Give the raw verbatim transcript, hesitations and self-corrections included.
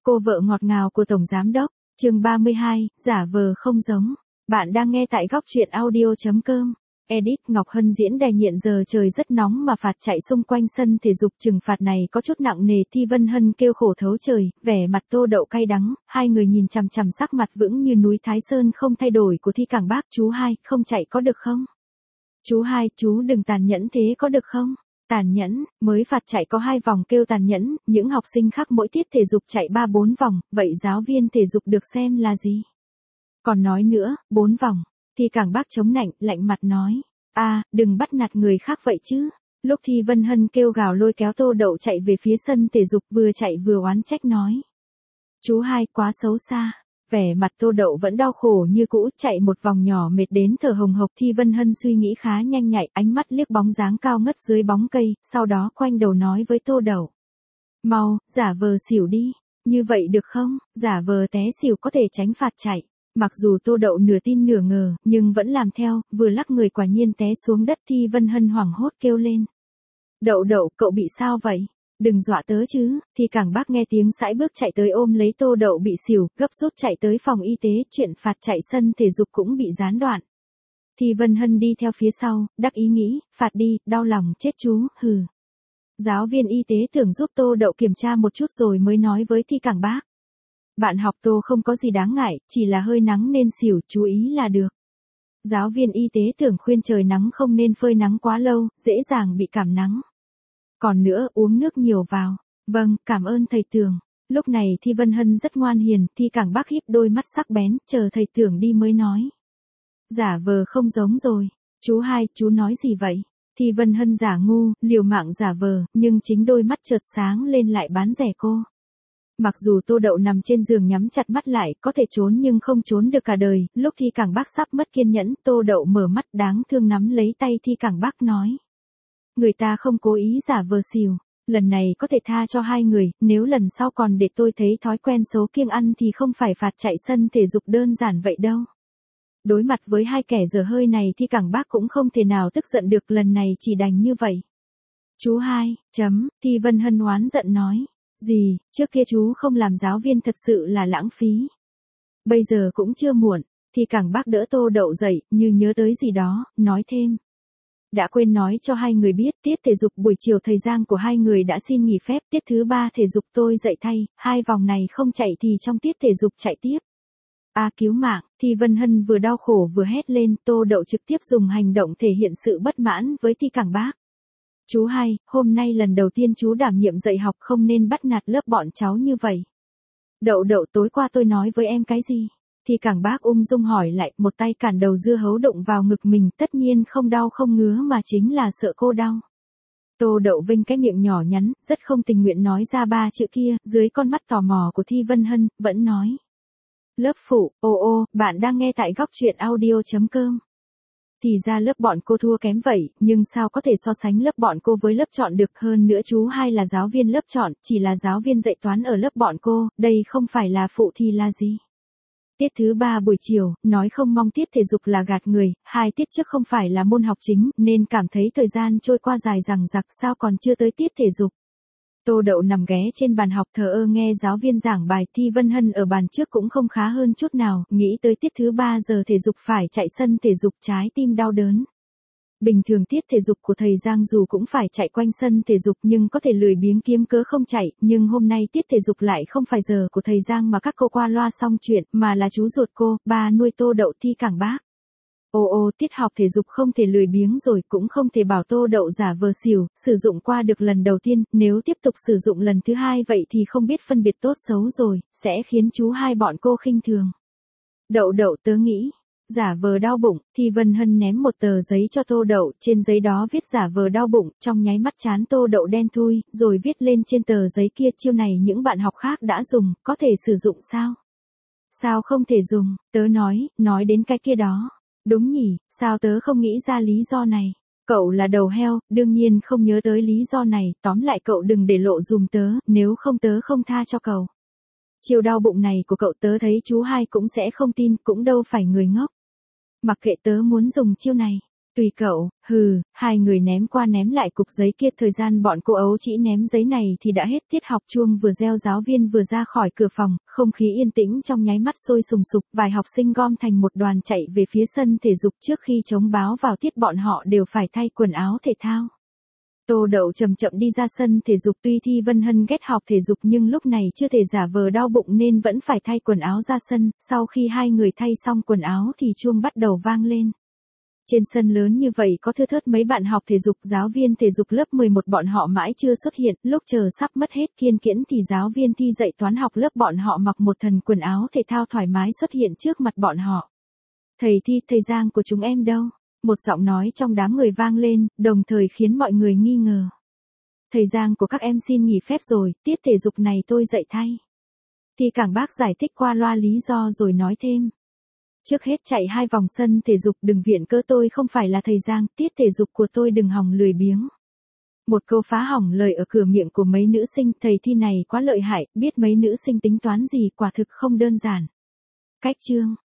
Cô vợ ngọt ngào của Tổng Giám Đốc, chương ba mươi hai, giả vờ không giống. Bạn đang nghe tại góc truyện audio chấm com. Edit Ngọc Hân diễn đè nghiện giờ trời rất nóng mà phạt chạy xung quanh sân thể dục, trừng phạt này có chút nặng nề. Thi Vân Hân kêu khổ thấu trời, vẻ mặt Tô Đậu cay đắng, hai người nhìn chằm chằm sắc mặt vững như núi Thái Sơn không thay đổi của Thi Cảng Bác. Chú hai, không chạy có được không? Chú hai, chú đừng tàn nhẫn thế có được không? Tàn nhẫn, mới phạt chạy có hai vòng kêu tàn nhẫn, những học sinh khác mỗi tiết thể dục chạy ba bốn vòng, vậy giáo viên thể dục được xem là gì? Còn nói nữa, bốn vòng. Thi Cảng Bác chống nạnh, lạnh mặt nói, a, à, đừng bắt nạt người khác vậy chứ. Lúc Thi Vân Hân kêu gào lôi kéo Tô Đậu chạy về phía sân thể dục, vừa chạy vừa oán trách nói, chú hai quá xấu xa. Vẻ mặt Tô Đậu vẫn đau khổ như cũ, chạy một vòng nhỏ mệt đến thở hồng hộc. Thi Vân Hân suy nghĩ khá nhanh nhạy, ánh mắt liếc bóng dáng cao ngất dưới bóng cây, sau đó quanh đầu nói với Tô Đậu, mau, giả vờ xỉu đi, như vậy được không? Giả vờ té xỉu có thể tránh phạt chạy. Mặc dù Tô Đậu nửa tin nửa ngờ, nhưng vẫn làm theo, vừa lắc người quả nhiên té xuống đất. Thi Vân Hân hoảng hốt kêu lên, Đậu Đậu, cậu bị sao vậy? Đừng dọa tớ chứ. Thì Cảng Bác nghe tiếng sải bước chạy tới ôm lấy Tô Đậu bị xỉu, gấp rút chạy tới phòng y tế. Chuyện phạt chạy sân thể dục cũng bị gián đoạn. Thì Vân Hân đi theo phía sau, đắc ý nghĩ, phạt đi, đau lòng chết chú, hừ. Giáo viên y tế tưởng giúp Tô Đậu kiểm tra một chút rồi mới nói với Thi Cảng Bác, bạn học Tô không có gì đáng ngại, chỉ là hơi nắng nên xỉu, chú ý là được. Giáo viên y tế tưởng khuyên trời nắng không nên phơi nắng quá lâu, dễ dàng bị cảm nắng. Còn nữa, uống nước nhiều vào. Vâng, cảm ơn thầy Tưởng. Lúc này Thi Vân Hân rất ngoan hiền, Thi Cảng Bác híp đôi mắt sắc bén, chờ thầy Tưởng đi mới nói, giả vờ không giống rồi. Chú hai, chú nói gì vậy? Thi Vân Hân giả ngu, liều mạng giả vờ, nhưng chính đôi mắt chợt sáng lên lại bán rẻ cô. Mặc dù Tô Đậu nằm trên giường nhắm chặt mắt lại, có thể trốn nhưng không trốn được cả đời. Lúc Thi Cảng Bác sắp mất kiên nhẫn, Tô Đậu mở mắt đáng thương nắm lấy tay Thi Cảng Bác nói, người ta không cố ý giả vờ xỉu, lần này có thể tha cho hai người, nếu lần sau còn để tôi thấy thói quen xấu kiêng ăn thì không phải phạt chạy sân thể dục đơn giản vậy đâu. Đối mặt với hai kẻ dở hơi này thì Cảng Bác cũng không thể nào tức giận được, lần này chỉ đành như vậy. Chú hai, chấm, Thi Vân Hân oán giận nói, gì, trước kia chú không làm giáo viên thật sự là lãng phí. Bây giờ cũng chưa muộn. Thì Cảng Bác đỡ Tô Đậu dậy, như nhớ tới gì đó, nói thêm, đã quên nói cho hai người biết, tiết thể dục buổi chiều thầy Giang của hai người đã xin nghỉ phép, tiết thứ ba thể dục tôi dạy thay, hai vòng này không chạy thì trong tiết thể dục chạy tiếp. A à, cứu mạng. Thi Vân Hân vừa đau khổ vừa hét lên. Tô Đậu trực tiếp dùng hành động thể hiện sự bất mãn với Thi Cảng Bác. Chú hai, hôm nay lần đầu tiên chú đảm nhiệm dạy học, không nên bắt nạt lớp bọn cháu như vậy. Đậu Đậu, tối qua tôi nói với em cái gì? Thì Cảng Bác ung dung hỏi lại, một tay cản đầu dưa hấu đụng vào ngực mình, tất nhiên không đau không ngứa mà chính là sợ cô đau. Tô Đậu vênh cái miệng nhỏ nhắn, rất không tình nguyện nói ra ba chữ kia, dưới con mắt tò mò của Thi Vân Hân, vẫn nói, lớp phụ, ô ô, bạn đang nghe tại góc truyện audio chấm com. Thì ra lớp bọn cô thua kém vậy, nhưng sao có thể so sánh lớp bọn cô với lớp chọn được? Hơn nữa chú hai là giáo viên lớp chọn, chỉ là giáo viên dạy toán ở lớp bọn cô, đây không phải là phụ thì là gì? Tiết thứ ba buổi chiều, nói không mong tiết thể dục là gạt người, hai tiết trước không phải là môn học chính, nên cảm thấy thời gian trôi qua dài dằng dặc, sao còn chưa tới tiết thể dục. Tô Đậu nằm ghé trên bàn học thờ ơ nghe giáo viên giảng bài. Thi Vân Hân ở bàn trước cũng không khá hơn chút nào, nghĩ tới tiết thứ ba giờ thể dục phải chạy sân thể dục, trái tim đau đớn. Bình thường tiết thể dục của thầy Giang dù cũng phải chạy quanh sân thể dục nhưng có thể lười biếng kiếm cớ không chạy, nhưng hôm nay tiết thể dục lại không phải giờ của thầy Giang mà các cô qua loa xong chuyện, mà là chú ruột cô, ba nuôi Tô Đậu, Thi Cảng Bác. Ô ô, tiết học thể dục không thể lười biếng rồi, cũng không thể bảo Tô Đậu giả vờ xỉu, sử dụng qua được lần đầu tiên, nếu tiếp tục sử dụng lần thứ hai vậy thì không biết phân biệt tốt xấu rồi, sẽ khiến chú hai bọn cô khinh thường. Đậu Đậu, tớ nghĩ, giả vờ đau bụng. Thì Vân Hân ném một tờ giấy cho Tô Đậu, trên giấy đó viết giả vờ đau bụng, trong nháy mắt trán Tô Đậu đen thui, rồi viết lên trên tờ giấy kia, chiêu này những bạn học khác đã dùng, có thể sử dụng sao? Sao không thể dùng? Tớ nói, nói đến cái kia đó. Đúng nhỉ, sao tớ không nghĩ ra lý do này? Cậu là đầu heo, đương nhiên không nhớ tới lý do này, tóm lại cậu đừng để lộ dùm tớ, nếu không tớ không tha cho cậu. Chiều đau bụng này của cậu tớ thấy chú hai cũng sẽ không tin, cũng đâu phải người ngốc. Mặc kệ, tớ muốn dùng chiêu này. Tùy cậu, hừ, hai người ném qua ném lại cục giấy kia, thời gian bọn cô ấu chỉ ném giấy này thì đã hết tiết học, chuông vừa reo, giáo viên vừa ra khỏi cửa phòng, không khí yên tĩnh trong nháy mắt sôi sùng sục, vài học sinh gom thành một đoàn chạy về phía sân thể dục, trước khi trống báo vào tiết bọn họ đều phải thay quần áo thể thao. Tô Đậu chậm chậm đi ra sân thể dục, tuy Thi Vân Hân ghét học thể dục nhưng lúc này chưa thể giả vờ đau bụng nên vẫn phải thay quần áo ra sân, sau khi hai người thay xong quần áo thì chuông bắt đầu vang lên. Trên sân lớn như vậy có thưa thớt mấy bạn học thể dục, giáo viên thể dục lớp mười một bọn họ mãi chưa xuất hiện, lúc chờ sắp mất hết kiên nhẫn thì giáo viên Thi dạy toán học lớp bọn họ mặc một thân quần áo thể thao thoải mái xuất hiện trước mặt bọn họ. Thầy Thi, thầy Giang của chúng em đâu? Một giọng nói trong đám người vang lên, đồng thời khiến mọi người nghi ngờ. Thầy Giang của các em xin nghỉ phép rồi, tiết thể dục này tôi dạy thay. Thì cảng bác giải thích qua loa lý do rồi nói thêm. Trước hết chạy hai vòng sân thể dục, đừng viện cớ tôi không phải là thầy Giang, tiết thể dục của tôi đừng hòng lười biếng. Một câu phá hỏng lời ở cửa miệng của mấy nữ sinh, thầy Thi này quá lợi hại, biết mấy nữ sinh tính toán gì, quả thực không đơn giản. Cách chương